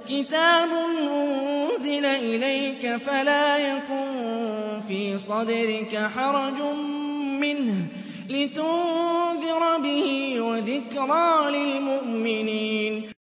كِتَابٌ أُنزِلَ إِلَيْكَ فَلَا يَكُن فِي صَدْرِكَ حَرَجٌ مِّنْهُ لِتُنذِرَ بِهِ وَذِكْرَىٰ لِلْمُؤْمِنِينَ